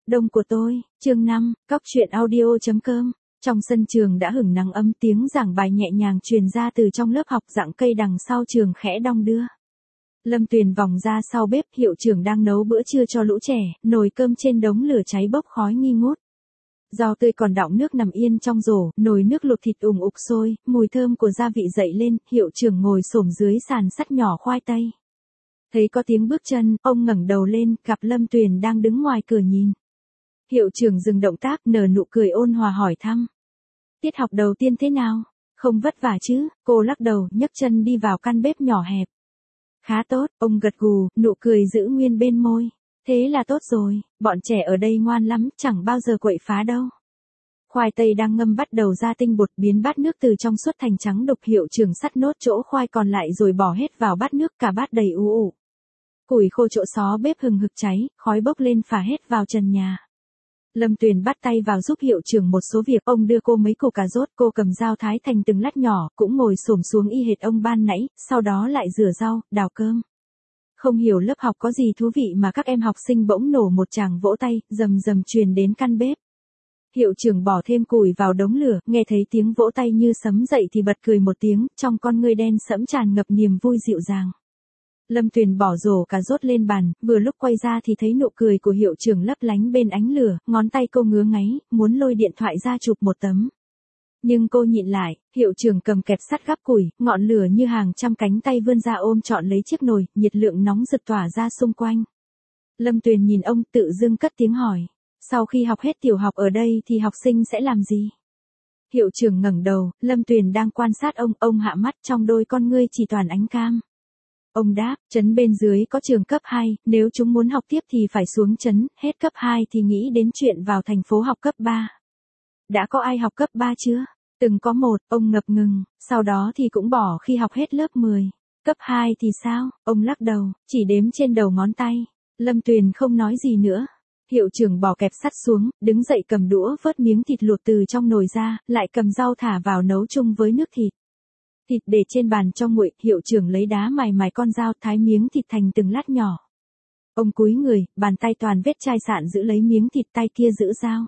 Đông của tôi, chương 5, cóc truyện audio.com. Trong sân trường đã hửng nắng ấm, tiếng giảng bài nhẹ nhàng truyền ra từ trong lớp học, rặng cây đằng sau trường khẽ đong đưa. Lâm Tuyền vòng ra sau bếp, hiệu trưởng đang nấu bữa trưa cho lũ trẻ, nồi cơm trên đống lửa cháy bốc khói nghi ngút. Rau tươi còn đọng nước nằm yên trong rổ, nồi nước luộc thịt ùng ục sôi, mùi thơm của gia vị dậy lên, hiệu trưởng ngồi xổm dưới sàn sắt nhỏ khoai tây. Thấy có tiếng bước chân, ông ngẩng đầu lên, gặp Lâm Tuyền đang đứng ngoài cửa nhìn. Hiệu trưởng dừng động tác, nở nụ cười ôn hòa hỏi thăm. Tiết học đầu tiên thế nào? Không vất vả chứ? Cô lắc đầu, nhấc chân đi vào căn bếp nhỏ hẹp. Khá tốt, ông gật gù, nụ cười giữ nguyên bên môi. Thế là tốt rồi, bọn trẻ ở đây ngoan lắm, chẳng bao giờ quậy phá đâu. Khoai tây đang ngâm bắt đầu ra tinh bột, biến bát nước từ trong suốt thành trắng đục. Hiệu trưởng sắt nốt chỗ khoai còn lại rồi bỏ hết vào bát nước, cả bát đầy ù ù. Củi khô chỗ xó bếp hừng hực cháy, khói bốc lên phả hết vào trần nhà. Lâm Tuyền bắt tay vào giúp hiệu trưởng một số việc, ông đưa cô mấy củ cà rốt, cô cầm dao thái thành từng lát nhỏ, cũng ngồi xổm xuống y hệt ông ban nãy, sau đó lại rửa rau, đào cơm. Không hiểu lớp học có gì thú vị mà các em học sinh bỗng nổ một tràng vỗ tay, rầm rầm truyền đến căn bếp. Hiệu trưởng bỏ thêm củi vào đống lửa, nghe thấy tiếng vỗ tay như sấm dậy thì bật cười một tiếng, trong con ngươi đen sẫm tràn ngập niềm vui dịu dàng. Lâm Tuyền bỏ rổ cà rốt lên bàn, vừa lúc quay ra thì thấy nụ cười của hiệu trưởng lấp lánh bên ánh lửa, ngón tay cô ngứa ngáy, muốn lôi điện thoại ra chụp một tấm. Nhưng cô nhịn lại, hiệu trưởng cầm kẹp sắt gắp củi, ngọn lửa như hàng trăm cánh tay vươn ra ôm trọn lấy chiếc nồi, nhiệt lượng nóng rực tỏa ra xung quanh. Lâm Tuyền nhìn ông, tự dưng cất tiếng hỏi, sau khi học hết tiểu học ở đây thì học sinh sẽ làm gì? Hiệu trưởng ngẩng đầu, Lâm Tuyền đang quan sát ông hạ mắt, trong đôi con ngươi chỉ toàn ánh cam. Ông đáp, trấn bên dưới có trường cấp 2, nếu chúng muốn học tiếp thì phải xuống trấn, hết cấp 2 thì nghĩ đến chuyện vào thành phố học cấp 3. Đã có ai học cấp 3 chưa? Từng có một, ông ngập ngừng, sau đó thì cũng bỏ khi học hết lớp 10. Cấp 2 thì sao? Ông lắc đầu, chỉ đếm trên đầu ngón tay. Lâm Tuyền không nói gì nữa. Hiệu trưởng bỏ kẹp sắt xuống, đứng dậy cầm đũa vớt miếng thịt luộc từ trong nồi ra, lại cầm rau thả vào nấu chung với nước thịt. Thịt để trên bàn cho nguội, hiệu trưởng lấy đá mài con dao, thái miếng thịt thành từng lát nhỏ. Ông cúi người, bàn tay toàn vết chai sạn giữ lấy miếng thịt, tay kia giữ dao.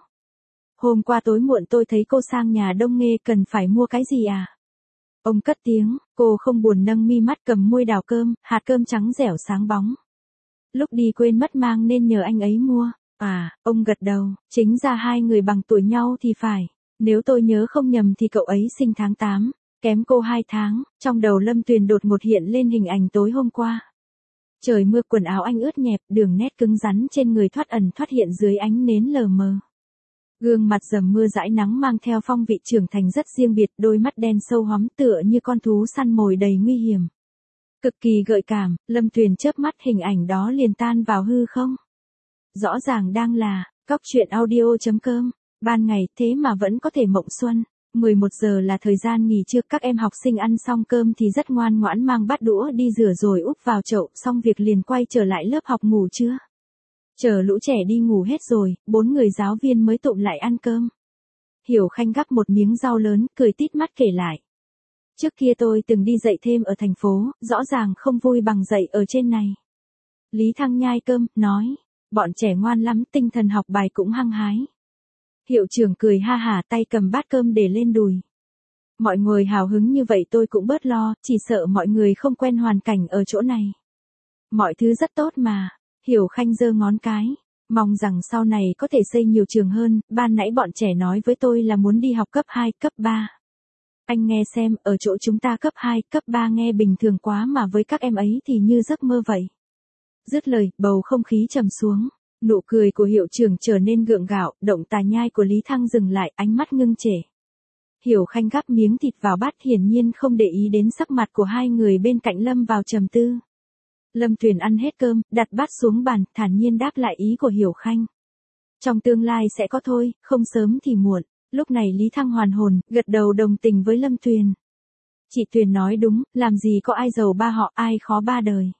Hôm qua tối muộn tôi thấy cô sang nhà Đông Nghê, cần phải mua cái gì à? Ông cất tiếng, cô không buồn nâng mi mắt, cầm muôi đào cơm, hạt cơm trắng dẻo sáng bóng. Lúc đi quên mất mang nên nhờ anh ấy mua. À, ông gật đầu, chính ra hai người bằng tuổi nhau thì phải. Nếu tôi nhớ không nhầm thì cậu ấy sinh tháng 8. Kém cô 2 tháng, trong đầu Lâm Tuyền đột ngột hiện lên hình ảnh tối hôm qua. Trời mưa, quần áo anh ướt nhẹp, đường nét cứng rắn trên người thoát ẩn thoát hiện dưới ánh nến lờ mờ. Gương mặt dầm mưa dãi nắng mang theo phong vị trưởng thành rất riêng biệt, đôi mắt đen sâu hóm tựa như con thú săn mồi đầy nguy hiểm. Cực kỳ gợi cảm, Lâm Tuyền chớp mắt, hình ảnh đó liền tan vào hư không. Rõ ràng đang là, cóc truyện audio.com, ban ngày thế mà vẫn có thể mộng xuân. 11 giờ là thời gian nghỉ trưa, các em học sinh ăn xong cơm thì rất ngoan ngoãn mang bát đũa đi rửa rồi úp vào chậu, xong việc liền quay trở lại lớp học ngủ trưa. Chờ lũ trẻ đi ngủ hết rồi, 4 người giáo viên mới tụm lại ăn cơm. Hiểu Khanh gắp một miếng rau lớn, cười tít mắt kể lại. Trước kia tôi từng đi dạy thêm ở thành phố, rõ ràng không vui bằng dạy ở trên này. Lý Thăng nhai cơm, nói, bọn trẻ ngoan lắm, tinh thần học bài cũng hăng hái. Hiệu trưởng cười ha hả, tay cầm bát cơm để lên đùi. Mọi người hào hứng như vậy tôi cũng bớt lo, chỉ sợ mọi người không quen hoàn cảnh ở chỗ này. Mọi thứ rất tốt mà. Hiểu Khanh giơ ngón cái. Mong rằng sau này có thể xây nhiều trường hơn, ban nãy bọn trẻ nói với tôi là muốn đi học cấp 2, cấp 3. Anh nghe xem, ở chỗ chúng ta cấp 2, cấp 3 nghe bình thường quá mà với các em ấy thì như giấc mơ vậy. Dứt lời, bầu không khí trầm xuống. Nụ cười của hiệu trưởng trở nên gượng gạo, động tà nhai của Lý Thăng dừng lại, ánh mắt ngưng trệ. Hiểu Khanh gắp miếng thịt vào bát, hiển nhiên không để ý đến sắc mặt của hai người bên cạnh, lâm vào trầm tư. Lâm Tuyền ăn hết cơm, đặt bát xuống bàn, thản nhiên đáp lại ý của Hiểu Khanh. Trong tương lai sẽ có thôi, không sớm thì muộn. Lúc này Lý Thăng hoàn hồn, gật đầu đồng tình với Lâm Tuyền. Chị Tuyền nói đúng, làm gì có ai giàu ba họ, ai khó ba đời.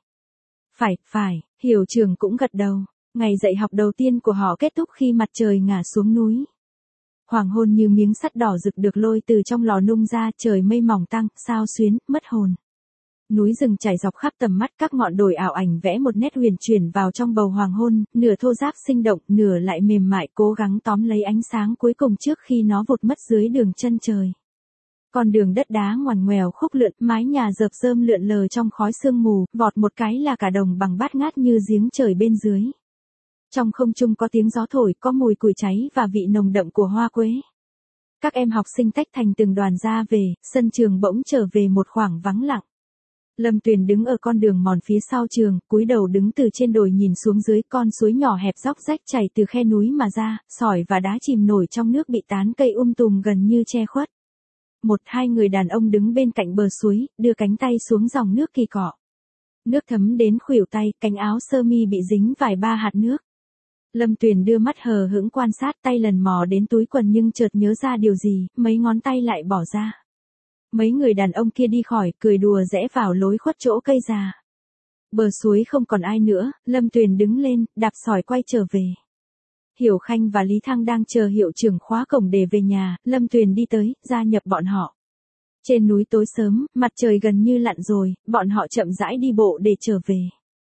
Phải, hiệu trưởng cũng gật đầu. Ngày dạy học đầu tiên của họ kết thúc khi mặt trời ngả xuống núi. Hoàng hôn như miếng sắt đỏ rực được lôi từ trong lò nung ra, trời mây mỏng tăng, sao xuyến, mất hồn. Núi rừng trải dọc khắp tầm mắt, các ngọn đồi ảo ảnh vẽ một nét huyền chuyển vào trong bầu hoàng hôn, nửa thô ráp sinh động, nửa lại mềm mại cố gắng tóm lấy ánh sáng cuối cùng trước khi nó vụt mất dưới đường chân trời. Con đường đất đá ngoằn ngoèo khúc lượn, mái nhà rợp rơm lượn lờ trong khói sương mù, vọt một cái là cả đồng bằng bát ngát như giếng trời bên dưới. Trong không trung có tiếng gió thổi, có mùi củi cháy và vị nồng đậm của hoa quế. Các em học sinh tách thành từng đoàn ra về, sân trường bỗng trở về một khoảng vắng lặng. Lâm Tuyền đứng ở con đường mòn phía sau trường, cúi đầu đứng từ trên đồi nhìn xuống dưới, con suối nhỏ hẹp róc rách chảy từ khe núi mà ra, sỏi và đá chìm nổi trong nước bị tán cây tùm gần như che khuất. Một hai người đàn ông đứng bên cạnh bờ suối, đưa cánh tay xuống dòng nước kỳ cọ. Nước thấm đến khuỷu tay, cánh áo sơ mi bị dính vài ba hạt nước. Lâm Tuyền đưa mắt hờ hững quan sát, tay lần mò đến túi quần nhưng chợt nhớ ra điều gì, mấy ngón tay lại bỏ ra. Mấy người đàn ông kia đi khỏi, cười đùa rẽ vào lối khuất chỗ cây già. Bờ suối không còn ai nữa, Lâm Tuyền đứng lên, đạp sỏi quay trở về. Hiểu Khanh và Lý Thăng đang chờ hiệu trưởng khóa cổng để về nhà, Lâm Tuyền đi tới, gia nhập bọn họ. Trên núi tối sớm, mặt trời gần như lặn rồi, bọn họ chậm rãi đi bộ để trở về.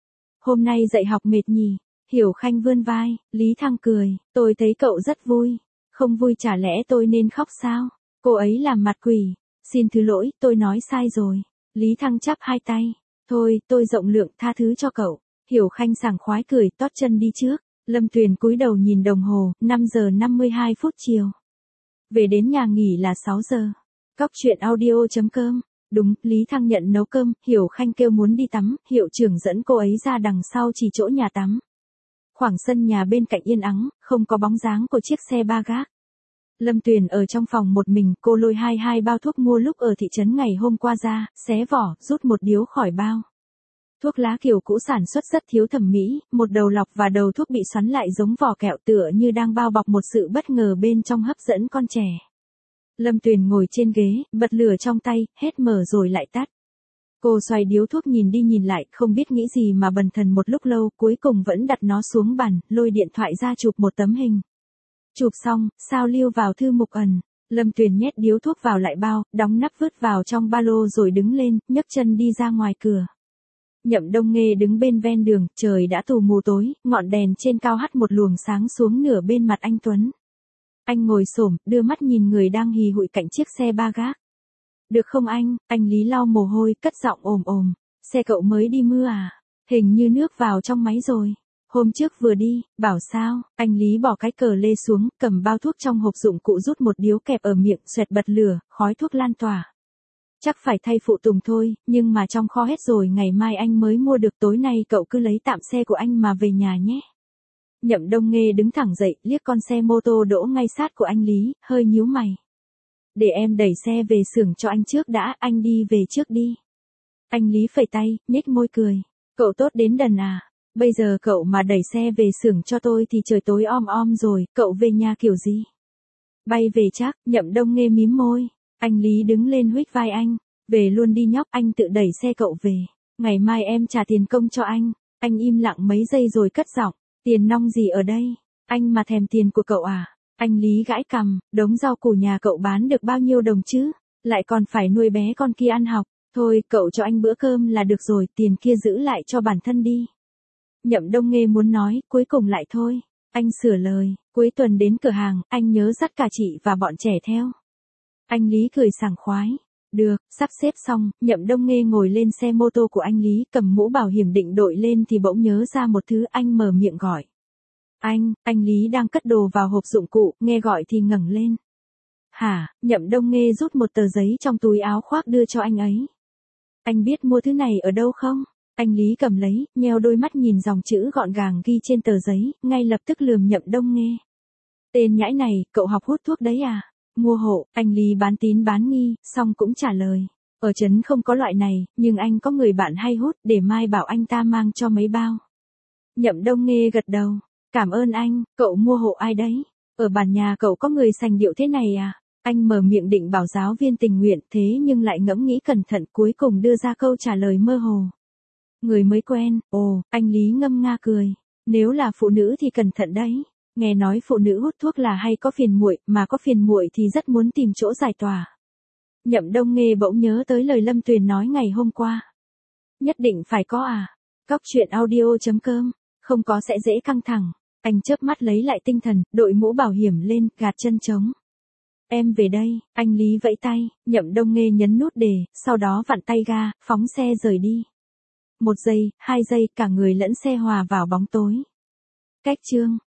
Hôm nay dạy học mệt nhỉ? Hiểu Khanh vươn vai, Lý Thăng cười, tôi thấy cậu rất vui. Không vui chả lẽ tôi nên khóc sao? Cô ấy làm mặt quỷ. Xin thứ lỗi, tôi nói sai rồi. Lý Thăng chắp hai tay. Thôi, tôi rộng lượng, tha thứ cho cậu. Hiểu Khanh sảng khoái cười, tót chân đi trước. Lâm Tuyền cúi đầu nhìn đồng hồ, 5 giờ 52 phút chiều. Về đến nhà nghỉ là 6 giờ. Cóc truyện audio.com. Đúng, Lý Thăng nhận nấu cơm, Hiểu Khanh kêu muốn đi tắm, hiệu trưởng dẫn cô ấy ra đằng sau chỉ chỗ nhà tắm. Khoảng sân nhà bên cạnh yên ắng, không có bóng dáng của chiếc xe ba gác. Lâm Tuyền ở trong phòng một mình, cô lôi hai bao thuốc mua lúc ở thị trấn ngày hôm qua ra, xé vỏ, rút một điếu khỏi bao. Thuốc lá kiểu cũ sản xuất rất thiếu thẩm mỹ, một đầu lọc và đầu thuốc bị xoắn lại giống vỏ kẹo tựa như đang bao bọc một sự bất ngờ bên trong hấp dẫn con trẻ. Lâm Tuyền ngồi trên ghế, bật lửa trong tay, hết mở rồi lại tắt. Cô xoay điếu thuốc nhìn đi nhìn lại, không biết nghĩ gì mà bần thần một lúc lâu, cuối cùng vẫn đặt nó xuống bàn, lôi điện thoại ra chụp một tấm hình. Chụp xong, sao lưu vào thư mục ẩn. Lâm Tuyền nhét điếu thuốc vào lại bao, đóng nắp vứt vào trong ba lô rồi đứng lên, nhấc chân đi ra ngoài cửa. Nhậm Đông Nghê đứng bên ven đường, trời đã tù mù tối, ngọn đèn trên cao hắt một luồng sáng xuống nửa bên mặt anh Tuấn. Anh ngồi xổm, đưa mắt nhìn người đang hì hụi cạnh chiếc xe ba gác. Được không anh Lý lau mồ hôi, cất giọng ồm ồm. Xe cậu mới đi mưa à? Hình như nước vào trong máy rồi. Hôm trước vừa đi, bảo sao? Anh Lý bỏ cái cờ lê xuống, cầm bao thuốc trong hộp dụng cụ rút một điếu kẹp ở miệng, xoẹt bật lửa, khói thuốc lan tỏa. Chắc phải thay phụ tùng thôi, nhưng mà trong kho hết rồi, ngày mai anh mới mua được, tối nay cậu cứ lấy tạm xe của anh mà về nhà nhé. Nhậm Đông Nghê đứng thẳng dậy, liếc con xe mô tô đỗ ngay sát của anh Lý, hơi nhíu mày. Để em đẩy xe về xưởng cho anh trước đã, anh đi về trước đi. Anh Lý phẩy tay, nhếch môi cười. Cậu tốt đến đần à? Bây giờ cậu mà đẩy xe về xưởng cho tôi thì trời tối om rồi, cậu về nhà kiểu gì? Bay về chắc, Nhậm Đông Nghê mím môi. Anh Lý đứng lên huých vai anh. Về luôn đi nhóc, anh tự đẩy xe cậu về. Ngày mai em trả tiền công cho anh. Anh im lặng mấy giây rồi cất giọng. Tiền nong gì ở đây? Anh mà thèm tiền của cậu à? Anh Lý gãi cằm, đống rau củ nhà cậu bán được bao nhiêu đồng chứ? Lại còn phải nuôi bé con kia ăn học. Thôi, cậu cho anh bữa cơm là được rồi, tiền kia giữ lại cho bản thân đi. Nhậm Đông Nghê muốn nói, cuối cùng lại thôi. Anh sửa lời, cuối tuần đến cửa hàng, anh nhớ dắt cả chị và bọn trẻ theo. Anh Lý cười sảng khoái. Được, sắp xếp xong, Nhậm Đông Nghê ngồi lên xe mô tô của anh Lý, cầm mũ bảo hiểm định đội lên thì bỗng nhớ ra một thứ, anh mở miệng gọi. Anh Lý đang cất đồ vào hộp dụng cụ, nghe gọi thì ngẩng lên. Hả? Nhậm Đông Nghê rút một tờ giấy trong túi áo khoác đưa cho anh ấy. Anh biết mua thứ này ở đâu không? Anh Lý cầm lấy, nheo đôi mắt nhìn dòng chữ gọn gàng ghi trên tờ giấy, ngay lập tức lườm Nhậm Đông Nghê. Tên nhãi này, cậu học hút thuốc đấy à? Mua hộ, anh Lý bán tín bán nghi, xong cũng trả lời. Ở trấn không có loại này, nhưng anh có người bạn hay hút, để mai bảo anh ta mang cho mấy bao. Nhậm Đông Nghê gật đầu. Cảm ơn anh, cậu mua hộ ai đấy? Ở bản nhà cậu có người sành điệu thế này à? Anh mở miệng định bảo giáo viên tình nguyện, thế nhưng lại ngẫm nghĩ cẩn thận, cuối cùng đưa ra câu trả lời mơ hồ. Người mới quen. Ồ, anh Lý ngâm nga cười. Nếu là phụ nữ thì cẩn thận đấy. Nghe nói phụ nữ hút thuốc là hay có phiền muội, mà có phiền muội thì rất muốn tìm chỗ giải tỏa. Nhậm Đông Nghê bỗng nhớ tới lời Lâm Tuyền nói ngày hôm qua. Nhất định phải có à? Cóc truyện audio.com, không có sẽ dễ căng thẳng. Anh chớp mắt lấy lại tinh thần, đội mũ bảo hiểm lên, gạt chân trống. Em về đây, anh Lý vẫy tay, Nhậm Đông Nghê nhấn nút đề, sau đó vặn tay ga, phóng xe rời đi. 1 giây, 2 giây, cả người lẫn xe hòa vào bóng tối. Cách chương